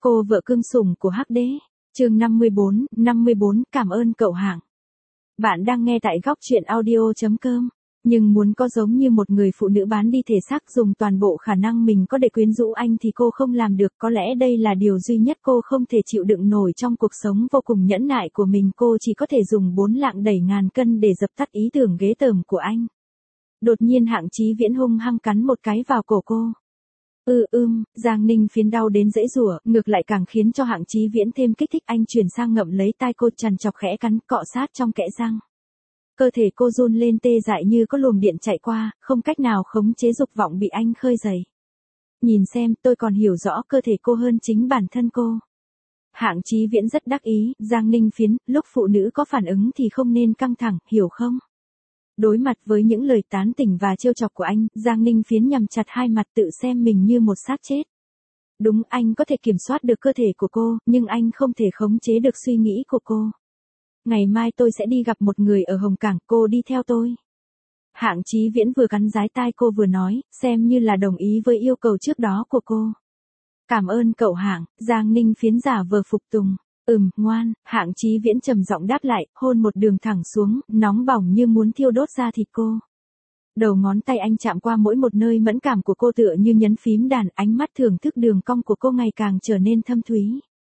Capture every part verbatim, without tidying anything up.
Cô vợ cưng sủng của Hắc Đế. Chương năm mươi bốn, năm mươi bốn, cảm ơn cậu Hạng. Bạn đang nghe tại góc truyện audio chấm com. Nhưng muốn có giống như một người phụ nữ bán đi thể xác dùng toàn bộ khả năng mình có để quyến rũ anh thì cô không làm được. Có lẽ đây là điều duy nhất cô không thể chịu đựng nổi trong cuộc sống vô cùng nhẫn nại của mình. Cô chỉ có thể dùng bốn lạng đẩy ngàn cân để dập tắt ý tưởng ghê tởm của anh. Đột nhiên Hạng Chí Viễn hung hăng cắn một cái vào cổ cô. Ừ ưm, Giang Ninh Phiến đau đến giãy giụa, ngược lại càng khiến cho Hạng Chí Viễn thêm kích thích. Anh chuyển sang ngậm lấy tai cô, trằn trọc khẽ cắn, cọ sát trong kẽ răng. Cơ thể cô run lên tê dại như có luồng điện chạy qua, không cách nào khống chế dục vọng bị anh khơi dậy. Nhìn xem, tôi còn hiểu rõ cơ thể cô hơn chính bản thân cô. Hạng Chí Viễn rất đắc ý. Giang Ninh Phiến, lúc phụ nữ có phản ứng thì không nên căng thẳng, hiểu không? Đối mặt với những lời tán tỉnh và trêu chọc của anh, Giang Ninh Phiến nhằm chặt hai mặt, tự xem mình như một xác chết. Đúng, anh có thể kiểm soát được cơ thể của cô, nhưng anh không thể khống chế được suy nghĩ của cô. Ngày mai tôi sẽ đi gặp một người ở Hồng Cảng, cô đi theo tôi. Hạng Chí Viễn vừa cắn dái tai cô vừa nói, xem như là đồng ý với yêu cầu trước đó của cô. Cảm ơn cậu Hạng. Giang Ninh Phiến giả vờ phục tùng. Ừm, ngoan. Hạng Chí Viễn trầm giọng đáp lại, hôn một đường thẳng xuống, nóng bỏng như muốn thiêu đốt da thịt cô. Đầu ngón tay anh chạm qua mỗi một nơi mẫn cảm của cô tựa như nhấn phím đàn, ánh mắt thưởng thức đường cong của cô ngày càng trở nên thâm thúy.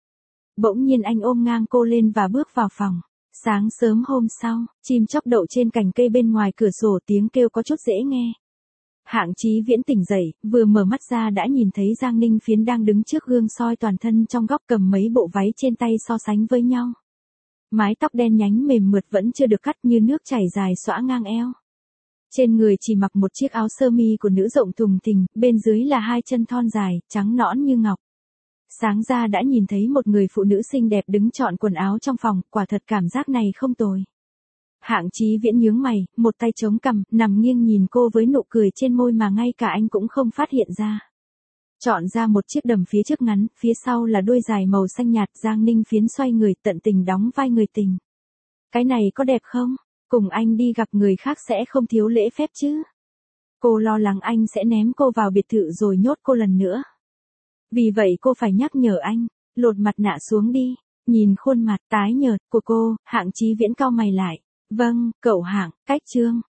Bỗng nhiên anh ôm ngang cô lên và bước vào phòng. Sáng sớm hôm sau, chim chóc đậu trên cành cây bên ngoài cửa sổ, tiếng kêu có chút dễ nghe. Hạng Chí Viễn tỉnh dậy, vừa mở mắt ra đã nhìn thấy Giang Ninh Phiến đang đứng trước gương soi toàn thân trong góc, cầm mấy bộ váy trên tay so sánh với nhau. Mái tóc đen nhánh mềm mượt vẫn chưa được cắt, như nước chảy dài xõa ngang eo. Trên người chỉ mặc một chiếc áo sơ mi của nữ rộng thùng thình, bên dưới là hai chân thon dài, trắng nõn như ngọc. Sáng ra đã nhìn thấy một người phụ nữ xinh đẹp đứng chọn quần áo trong phòng, quả thật cảm giác này không tồi. Hạng Chí Viễn nhướng mày, một tay chống cằm, nằm nghiêng nhìn cô với nụ cười trên môi mà ngay cả anh cũng không phát hiện ra. Chọn ra một chiếc đầm phía trước ngắn, phía sau là đuôi dài màu xanh nhạt. Giang Ninh Phiến xoay người, tận tình đóng vai người tình. Cái này có đẹp không? Cùng anh đi gặp người khác sẽ không thiếu lễ phép chứ? Cô lo lắng anh sẽ ném cô vào biệt thự rồi nhốt cô lần nữa. Vì vậy cô phải nhắc nhở anh, lột mặt nạ xuống đi. Nhìn khuôn mặt tái nhợt của cô, Hạng Chí Viễn cau mày lại. Vâng, cậu Hạng. Cách chương